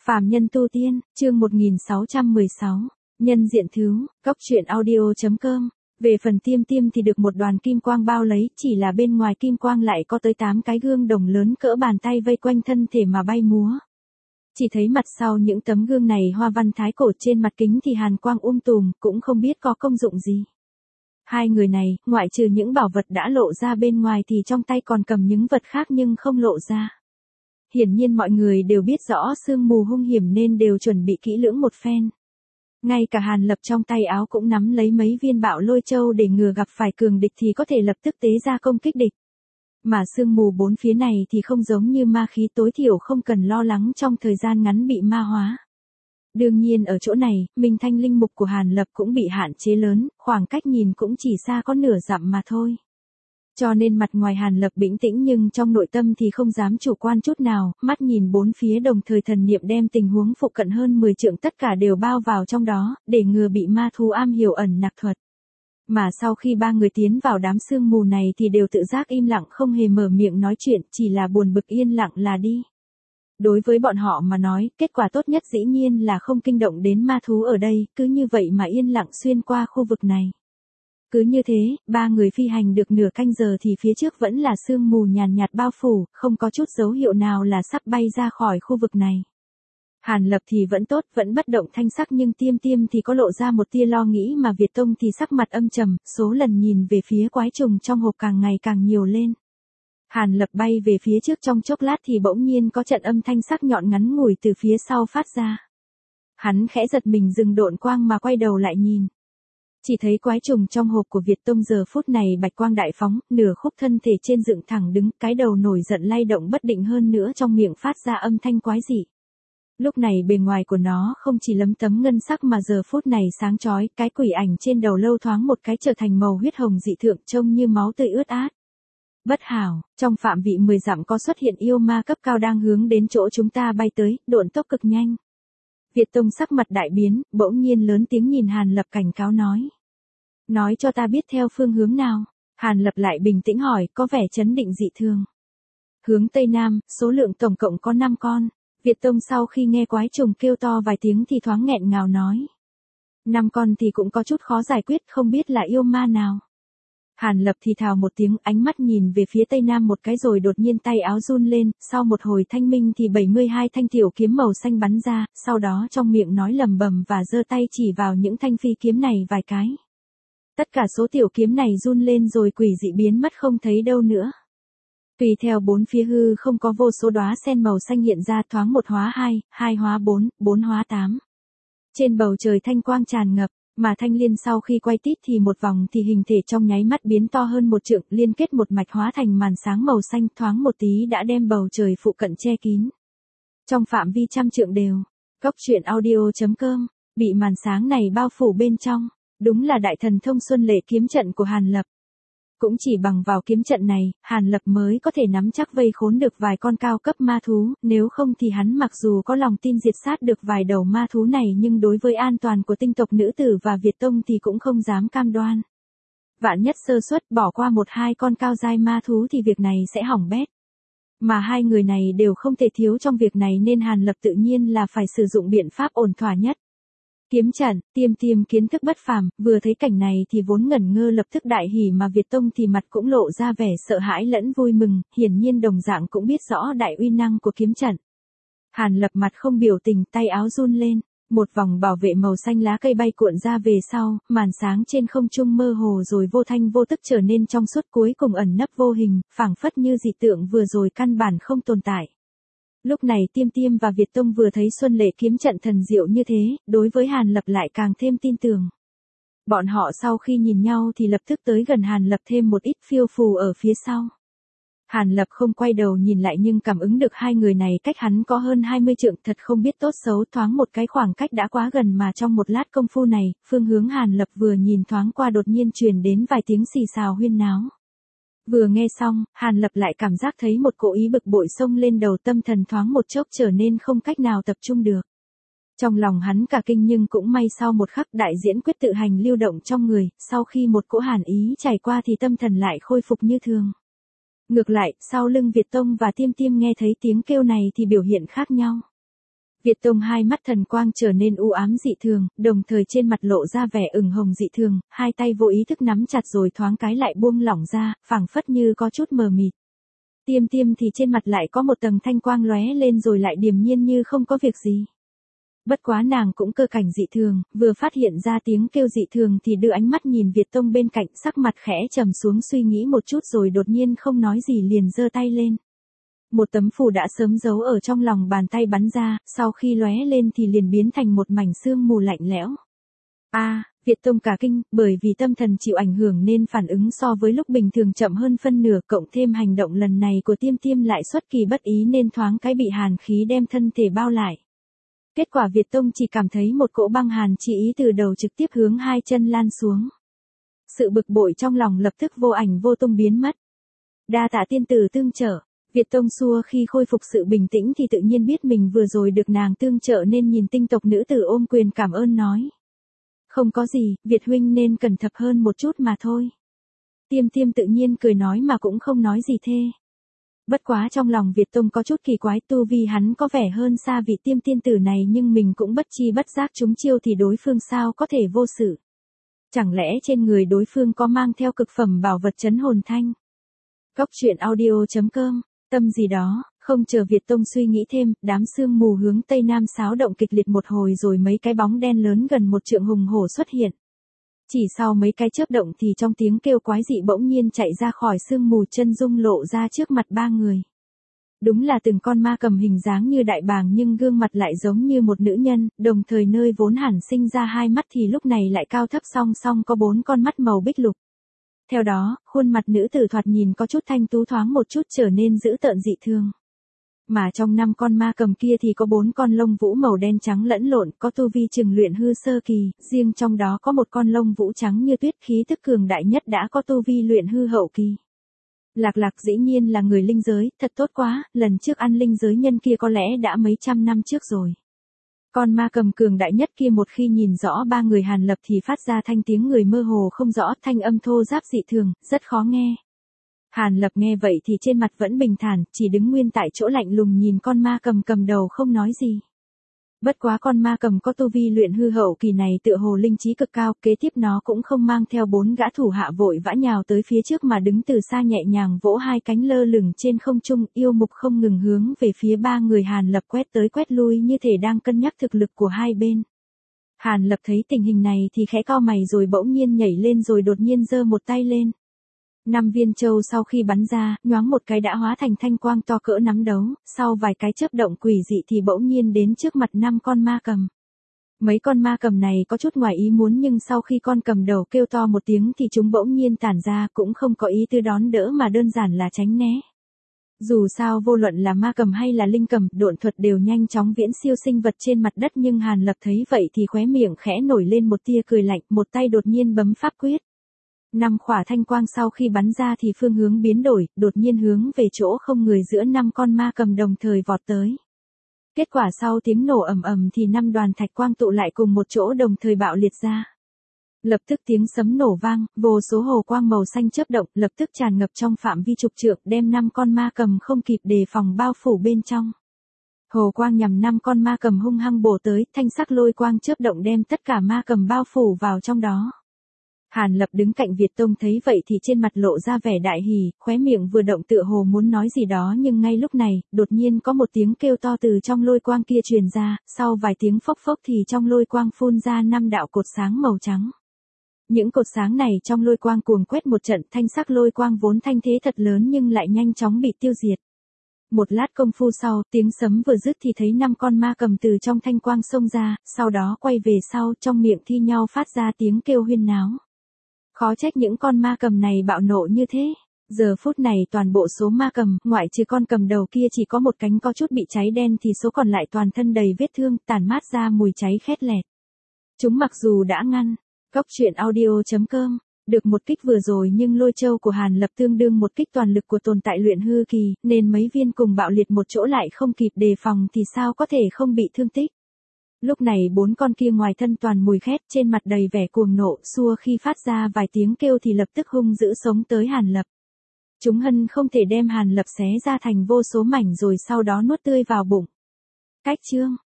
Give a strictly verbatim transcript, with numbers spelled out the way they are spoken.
Phàm nhân tu tiên, chương một nghìn sáu trăm mười sáu, nhân diện thứ, cốc truyện audio chấm com. Về phần Tiêm Tiêm thì được một đoàn kim quang bao lấy, chỉ là bên ngoài kim quang lại có tới tám cái gương đồng lớn cỡ bàn tay vây quanh thân thể mà bay múa. Chỉ thấy mặt sau những tấm gương này hoa văn thái cổ, trên mặt kính thì hàn quang um tùm, cũng không biết có công dụng gì. Hai người này, ngoại trừ những bảo vật đã lộ ra bên ngoài thì trong tay còn cầm những vật khác nhưng không lộ ra. Hiển nhiên mọi người đều biết rõ sương mù hung hiểm nên đều chuẩn bị kỹ lưỡng một phen. Ngay cả Hàn Lập trong tay áo cũng nắm lấy mấy viên bạo lôi châu để ngừa gặp phải cường địch thì có thể lập tức tế ra công kích địch. Mà sương mù bốn phía này thì không giống như ma khí, tối thiểu không cần lo lắng trong thời gian ngắn bị ma hóa. Đương nhiên ở chỗ này, minh thanh linh mục của Hàn Lập cũng bị hạn chế lớn, khoảng cách nhìn cũng chỉ xa có nửa dặm mà thôi. Cho nên mặt ngoài Hàn Lập bĩnh tĩnh nhưng trong nội tâm thì không dám chủ quan chút nào, mắt nhìn bốn phía đồng thời thần niệm đem tình huống phụ cận hơn mười trượng tất cả đều bao vào trong đó, để ngừa bị ma thú am hiểu ẩn nặc thuật. Mà sau khi ba người tiến vào đám sương mù này thì đều tự giác im lặng, không hề mở miệng nói chuyện, chỉ là buồn bực yên lặng là đi. Đối với bọn họ mà nói, kết quả tốt nhất dĩ nhiên là không kinh động đến ma thú ở đây, cứ như vậy mà yên lặng xuyên qua khu vực này. Cứ như thế, ba người phi hành được nửa canh giờ thì phía trước vẫn là sương mù nhàn nhạt bao phủ, không có chút dấu hiệu nào là sắp bay ra khỏi khu vực này. Hàn Lập thì vẫn tốt, vẫn bất động thanh sắc, nhưng Tiêm Tiêm thì có lộ ra một tia lo nghĩ, mà Việt Tông thì sắc mặt âm trầm, số lần nhìn về phía quái trùng trong hộp càng ngày càng nhiều lên. Hàn Lập bay về phía trước trong chốc lát thì bỗng nhiên có trận âm thanh sắc nhọn ngắn ngủi từ phía sau phát ra. Hắn khẽ giật mình dừng độn quang mà quay đầu lại nhìn. Chỉ thấy quái trùng trong hộp của Việt Tông giờ phút này bạch quang đại phóng, nửa khúc thân thể trên dựng thẳng đứng, cái đầu nổi giận lay động bất định, hơn nữa trong miệng phát ra âm thanh quái dị. Lúc này bề ngoài của nó không chỉ lấm tấm ngân sắc mà giờ phút này sáng chói, cái quỷ ảnh trên đầu lâu thoáng một cái trở thành màu huyết hồng dị thượng, trông như máu tươi ướt át. Bất hảo, trong phạm vị mười dặm có xuất hiện yêu ma cấp cao đang hướng đến chỗ chúng ta bay tới, độn tốc cực nhanh. Việt Tông sắc mặt đại biến, bỗng nhiên lớn tiếng nhìn Hàn Lập cảnh cáo nói. Nói cho ta biết theo phương hướng nào. Hàn Lập lại bình tĩnh hỏi, có vẻ chấn định dị thường. Hướng Tây Nam, số lượng tổng cộng có năm con. Việt Tông sau khi nghe quái trùng kêu to vài tiếng thì thoáng nghẹn ngào nói. Năm con thì cũng có chút khó giải quyết, không biết là yêu ma nào. Hàn Lập thì thào một tiếng, ánh mắt nhìn về phía Tây Nam một cái rồi đột nhiên tay áo run lên, sau một hồi thanh minh thì bảy mươi hai thanh tiểu kiếm màu xanh bắn ra, sau đó trong miệng nói lầm bầm và giơ tay chỉ vào những thanh phi kiếm này vài cái. Tất cả số tiểu kiếm này run lên rồi quỷ dị biến mất không thấy đâu nữa. Tùy theo bốn phía hư không có vô số đóa sen màu xanh hiện ra, thoáng một hóa hai, hai hóa bốn, bốn hóa tám. Trên bầu trời thanh quang tràn ngập. Mà thanh liên sau khi quay tít thì một vòng thì hình thể trong nháy mắt biến to hơn một trượng, liên kết một mạch hóa thành màn sáng màu xanh, thoáng một tí đã đem bầu trời phụ cận che kín. Trong phạm vi trăm trượng đều, cốc truyện audio chấm com, bị màn sáng này bao phủ bên trong, đúng là đại thần thông xuân lệ kiếm trận của Hàn Lập. Cũng chỉ bằng vào kiếm trận này, Hàn Lập mới có thể nắm chắc vây khốn được vài con cao cấp ma thú, nếu không thì hắn mặc dù có lòng tin diệt sát được vài đầu ma thú này nhưng đối với an toàn của tinh tộc nữ tử và Việt Tông thì cũng không dám cam đoan. Vạn nhất sơ suất bỏ qua một hai con cao giai ma thú thì việc này sẽ hỏng bét. Mà hai người này đều không thể thiếu trong việc này nên Hàn Lập tự nhiên là phải sử dụng biện pháp ổn thỏa nhất. Kiếm trận, Tiêm Tiêm kiến thức bất phàm, vừa thấy cảnh này thì vốn ngẩn ngơ lập tức đại hỉ, mà Việt Tông thì mặt cũng lộ ra vẻ sợ hãi lẫn vui mừng, hiển nhiên đồng dạng cũng biết rõ đại uy năng của kiếm trận. Hàn Lập mặt không biểu tình, tay áo run lên, một vòng bảo vệ màu xanh lá cây bay cuộn ra về sau, màn sáng trên không trung mơ hồ rồi vô thanh vô tức trở nên trong suốt, cuối cùng ẩn nấp vô hình, phảng phất như dị tượng vừa rồi căn bản không tồn tại. Lúc này Tiêm Tiêm và Việt Tông vừa thấy xuân lệ kiếm trận thần diệu như thế, đối với Hàn Lập lại càng thêm tin tưởng. Bọn họ sau khi nhìn nhau thì lập tức tới gần Hàn Lập thêm một ít, phiêu phù ở phía sau. Hàn Lập không quay đầu nhìn lại nhưng cảm ứng được hai người này cách hắn có hơn hai mươi trượng, thật không biết tốt xấu, thoáng một cái khoảng cách đã quá gần mà trong một lát công phu này, phương hướng Hàn Lập vừa nhìn thoáng qua đột nhiên truyền đến vài tiếng xì xào huyên náo. Vừa nghe xong, Hàn Lập lại cảm giác thấy một cỗ ý bực bội xông lên đầu, tâm thần thoáng một chốc trở nên không cách nào tập trung được. Trong lòng hắn cả kinh nhưng cũng may sau một khắc đại diễn quyết tự hành lưu động trong người, sau khi một cỗ hàn ý trải qua thì tâm thần lại khôi phục như thường. Ngược lại, sau lưng Việt Tông và Tiêm Tiêm nghe thấy tiếng kêu này thì biểu hiện khác nhau. Việt Tông hai mắt thần quang trở nên u ám dị thường, đồng thời trên mặt lộ ra vẻ ửng hồng dị thường, hai tay vô ý thức nắm chặt rồi thoáng cái lại buông lỏng ra, phảng phất như có chút mờ mịt. Tiêm Tiêm thì trên mặt lại có một tầng thanh quang lóe lên rồi lại điềm nhiên như không có việc gì. Bất quá nàng cũng cơ cảnh dị thường, vừa phát hiện ra tiếng kêu dị thường thì đưa ánh mắt nhìn Việt Tông bên cạnh, sắc mặt khẽ trầm xuống suy nghĩ một chút rồi đột nhiên không nói gì liền giơ tay lên. Một tấm phù đã sớm giấu ở trong lòng bàn tay bắn ra, sau khi lóe lên thì liền biến thành một mảnh sương mù lạnh lẽo. A, à, Việt Tông cả kinh, bởi vì tâm thần chịu ảnh hưởng nên phản ứng so với lúc bình thường chậm hơn phân nửa, cộng thêm hành động lần này của Tiêm Tiêm lại xuất kỳ bất ý nên thoáng cái bị hàn khí đem thân thể bao lại. Kết quả Việt Tông chỉ cảm thấy một cỗ băng hàn chỉ ý từ đầu trực tiếp hướng hai chân lan xuống. Sự bực bội trong lòng lập tức vô ảnh vô tung biến mất. Đa tạ tiên tử tương trợ. Việt Tông xua khi khôi phục sự bình tĩnh thì tự nhiên biết mình vừa rồi được nàng tương trợ nên nhìn tinh tộc nữ tử ôm quyền cảm ơn nói. Không có gì, Việt huynh nên cẩn thận hơn một chút mà thôi. Tiêm Tiêm tự nhiên cười nói mà cũng không nói gì thê. Bất quá trong lòng Việt Tông có chút kỳ quái, tu vi hắn có vẻ hơn xa vị Tiêm tiên tử này nhưng mình cũng bất chi bất giác trúng chiêu thì đối phương sao có thể vô sự. Chẳng lẽ trên người đối phương có mang theo cực phẩm bảo vật trấn hồn thanh. Góc truyện audio chấm com, tâm gì đó, không chờ Việt Tông suy nghĩ thêm, đám sương mù hướng tây nam xáo động kịch liệt một hồi rồi mấy cái bóng đen lớn gần một trượng hùng hổ xuất hiện. Chỉ sau mấy cái chớp động thì trong tiếng kêu quái dị bỗng nhiên chạy ra khỏi sương mù, chân dung lộ ra trước mặt ba người. Đúng là từng con ma cầm hình dáng như đại bàng nhưng gương mặt lại giống như một nữ nhân, đồng thời nơi vốn hẳn sinh ra hai mắt thì lúc này lại cao thấp song song có bốn con mắt màu bích lục. Theo đó, khuôn mặt nữ tử thoạt nhìn có chút thanh tú thoáng một chút trở nên dữ tợn dị thường. Mà trong năm con ma cầm kia thì có bốn con lông vũ màu đen trắng lẫn lộn, có tu vi chừng luyện hư sơ kỳ, riêng trong đó có một con lông vũ trắng như tuyết khí tức cường đại nhất đã có tu vi luyện hư hậu kỳ. Lạc Lạc dĩ nhiên là người linh giới, thật tốt quá, lần trước ăn linh giới nhân kia có lẽ đã mấy trăm năm trước rồi. Con ma cầm cường đại nhất kia một khi nhìn rõ ba người Hàn Lập thì phát ra thanh tiếng người mơ hồ không rõ, thanh âm thô ráp dị thường, rất khó nghe. Hàn Lập nghe vậy thì trên mặt vẫn bình thản, chỉ đứng nguyên tại chỗ lạnh lùng nhìn con ma cầm cầm đầu không nói gì. Bất quá con ma cầm có tu vi luyện hư hậu kỳ này tựa hồ linh trí cực cao, kế tiếp nó cũng không mang theo bốn gã thủ hạ vội vã nhào tới phía trước mà đứng từ xa nhẹ nhàng vỗ hai cánh lơ lửng trên không trung, yêu mục không ngừng hướng về phía ba người Hàn Lập quét tới quét lui như thể đang cân nhắc thực lực của hai bên. Hàn Lập thấy tình hình này thì khẽ cau mày rồi bỗng nhiên nhảy lên rồi đột nhiên giơ một tay lên. Năm viên châu sau khi bắn ra, nhoáng một cái đã hóa thành thanh quang to cỡ nắm đấu, sau vài cái chớp động quỷ dị thì bỗng nhiên đến trước mặt năm con ma cầm. Mấy con ma cầm này có chút ngoài ý muốn nhưng sau khi con cầm đầu kêu to một tiếng thì chúng bỗng nhiên tản ra, cũng không có ý tư đón đỡ mà đơn giản là tránh né. Dù sao vô luận là ma cầm hay là linh cầm, độn thuật đều nhanh chóng viễn siêu sinh vật trên mặt đất nhưng Hàn Lập thấy vậy thì khóe miệng khẽ nổi lên một tia cười lạnh, một tay đột nhiên bấm pháp quyết. Năm khỏa thanh quang sau khi bắn ra thì phương hướng biến đổi, đột nhiên hướng về chỗ không người giữa năm con ma cầm đồng thời vọt tới. Kết quả sau tiếng nổ ầm ầm thì năm đoàn thạch quang tụ lại cùng một chỗ đồng thời bạo liệt ra. Lập tức tiếng sấm nổ vang, vô số hồ quang màu xanh chớp động, lập tức tràn ngập trong phạm vi chục trượng, đem năm con ma cầm không kịp đề phòng bao phủ bên trong. Hồ quang nhằm năm con ma cầm hung hăng bổ tới, thanh sắc lôi quang chớp động đem tất cả ma cầm bao phủ vào trong đó. Hàn Lập đứng cạnh Việt Tông thấy vậy thì trên mặt lộ ra vẻ đại hỉ, khóe miệng vừa động tựa hồ muốn nói gì đó nhưng ngay lúc này, đột nhiên có một tiếng kêu to từ trong lôi quang kia truyền ra, sau vài tiếng phốc phốc thì trong lôi quang phun ra năm đạo cột sáng màu trắng. Những cột sáng này trong lôi quang cuồng quét một trận, thanh sắc lôi quang vốn thanh thế thật lớn nhưng lại nhanh chóng bị tiêu diệt. Một lát công phu sau, tiếng sấm vừa dứt thì thấy năm con ma cầm từ trong thanh quang xông ra, sau đó quay về sau trong miệng thi nhau phát ra tiếng kêu huyên náo. Khó trách những con ma cầm này bạo nộ như thế. Giờ phút này toàn bộ số ma cầm, ngoại trừ con cầm đầu kia chỉ có một cánh có chút bị cháy đen thì số còn lại toàn thân đầy vết thương, tản mát ra mùi cháy khét lẹt. Chúng mặc dù đã ngăn, góc truyện audio chấm com, được một kích vừa rồi nhưng lôi châu của Hàn Lập tương đương một kích toàn lực của tồn tại luyện hư kỳ, nên mấy viên cùng bạo liệt một chỗ lại không kịp đề phòng thì sao có thể không bị thương tích. Lúc này bốn con kia ngoài thân toàn mùi khét, trên mặt đầy vẻ cuồng nộ, xua khi phát ra vài tiếng kêu thì lập tức hung dữ sống tới Hàn Lập. Chúng hân không thể đem Hàn Lập xé ra thành vô số mảnh rồi sau đó nuốt tươi vào bụng. Cách chương